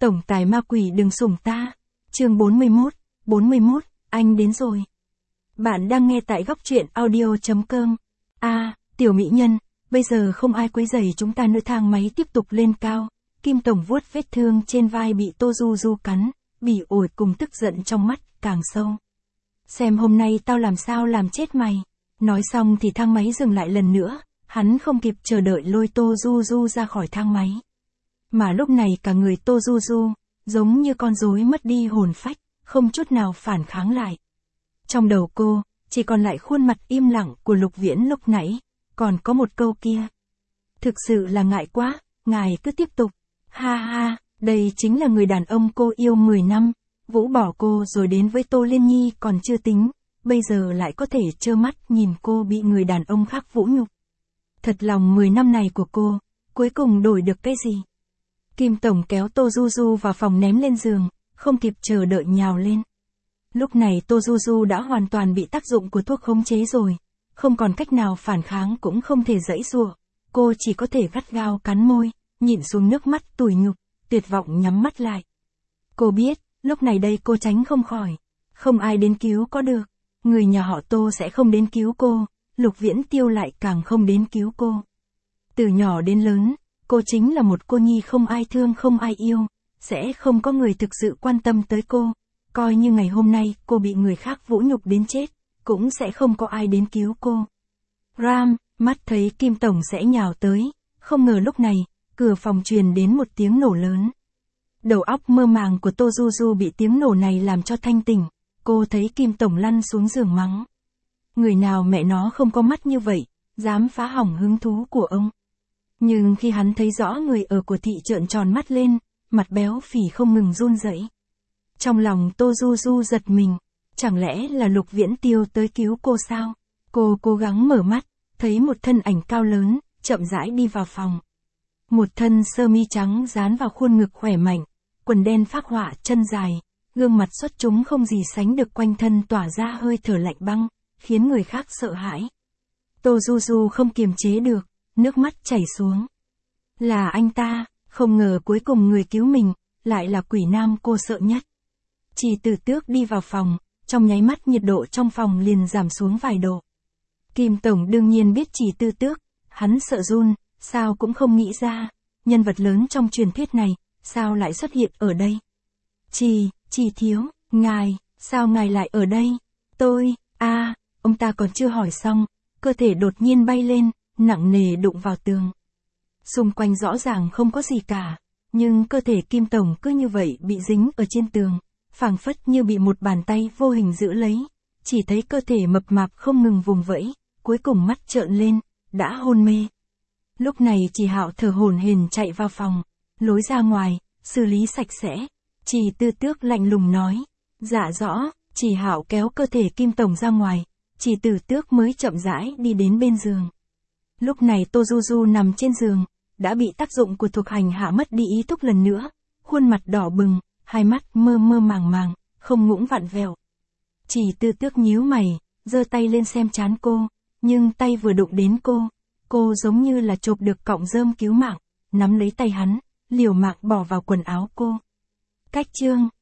Tổng tài ma quỷ đừng sủng ta. Chương 41, anh đến rồi. Bạn đang nghe tại góc truyện audio.com. Tiểu mỹ nhân, bây giờ không ai quấy rầy chúng ta nữa. Thang máy tiếp tục lên cao. Kim Tổng vuốt vết thương trên vai bị Tô Du Du cắn, bỉ ổi cùng tức giận trong mắt càng sâu. Xem hôm nay tao làm sao làm chết mày. Nói xong thì thang máy dừng lại lần nữa, hắn không kịp chờ đợi lôi Tô Du Du ra khỏi thang máy. Mà lúc này cả người Tô Du Du, giống như con rối mất đi hồn phách, không chút nào phản kháng lại. Trong đầu cô, chỉ còn lại khuôn mặt im lặng của Lục Viễn lúc nãy, còn có một câu kia. Thực sự là ngại quá, ngài cứ tiếp tục. Ha ha, đây chính là người đàn ông cô yêu 10 năm, Vũ bỏ cô rồi đến với Tô Liên Nhi còn chưa tính, bây giờ lại có thể trơ mắt nhìn cô bị người đàn ông khác vũ nhục. Thật lòng 10 năm này của cô, cuối cùng đổi được cái gì? Kim Tổng kéo Tô Du Du vào phòng ném lên giường, không kịp chờ đợi nhào lên. Lúc này Tô Du Du đã hoàn toàn bị tác dụng của thuốc khống chế rồi, không còn cách nào phản kháng cũng không thể giãy giụa, cô chỉ có thể gắt gao cắn môi, nhịn xuống nước mắt tủi nhục, tuyệt vọng nhắm mắt lại. Cô biết, lúc này đây cô tránh không khỏi, không ai đến cứu có được, người nhà họ Tô sẽ không đến cứu cô, Lục Viễn Tiêu lại càng không đến cứu cô. Từ nhỏ đến lớn, cô chính là một cô nhi không ai thương không ai yêu, sẽ không có người thực sự quan tâm tới cô, coi như ngày hôm nay cô bị người khác vũ nhục đến chết, cũng sẽ không có ai đến cứu cô. Ram, mắt thấy Kim Tổng sẽ nhào tới, không ngờ lúc này, cửa phòng truyền đến một tiếng nổ lớn. Đầu óc mơ màng của Tô Du Du bị tiếng nổ này làm cho thanh tỉnh, cô thấy Kim Tổng lăn xuống giường mắng. Người nào mẹ nó không có mắt như vậy, dám phá hỏng hứng thú của ông. Nhưng khi hắn thấy rõ người ở của thị trợn tròn mắt lên, mặt béo phì không ngừng run rẩy. Trong lòng Tô Du Du giật mình, chẳng lẽ là Lục Viễn Tiêu tới cứu cô sao? Cô cố gắng mở mắt, thấy một thân ảnh cao lớn, chậm rãi đi vào phòng. Một thân sơ mi trắng dán vào khuôn ngực khỏe mạnh, quần đen phác họa chân dài, gương mặt xuất chúng không gì sánh được, quanh thân tỏa ra hơi thở lạnh băng, khiến người khác sợ hãi. Tô Du Du không kiềm chế được, nước mắt chảy xuống. Là anh ta, không ngờ cuối cùng người cứu mình, lại là quỷ nam cô sợ nhất. Chỉ Tử Tước đi vào phòng, trong nháy mắt nhiệt độ trong phòng liền giảm xuống vài độ. Kim Tổng đương nhiên biết Chỉ Tử Tước, hắn sợ run, sao cũng không nghĩ ra, nhân vật lớn trong truyền thuyết này, sao lại xuất hiện ở đây. Chỉ thiếu, ngài, sao ngài lại ở đây? Ông ta còn chưa hỏi xong, cơ thể đột nhiên bay lên, nặng nề đụng vào tường. Xung quanh rõ ràng không có gì cả, nhưng cơ thể Kim Tổng cứ như vậy bị dính ở trên tường, phảng phất như bị một bàn tay vô hình giữ lấy, chỉ thấy cơ thể mập mạp không ngừng vùng vẫy, cuối cùng mắt trợn lên, đã hôn mê. Lúc này Chỉ Hạo thở hổn hển chạy vào phòng, lối ra ngoài, xử lý sạch sẽ. Chỉ Tử Tước lạnh lùng nói, dạ rõ. Chỉ Hạo kéo cơ thể Kim Tổng ra ngoài, Chỉ Tử Tước mới chậm rãi đi đến bên giường. Lúc này Tô Du Du nằm trên giường, đã bị tác dụng của thuộc hành hạ mất đi ý thức lần nữa, khuôn mặt đỏ bừng, hai mắt mơ mơ màng màng, không ngủng vặn vẹo. Chỉ Tử Tước nhíu mày, giơ tay lên xem trán cô, nhưng tay vừa đụng đến cô giống như là chộp được cọng rơm cứu mạng, nắm lấy tay hắn, liều mạng bỏ vào quần áo cô. Cách chương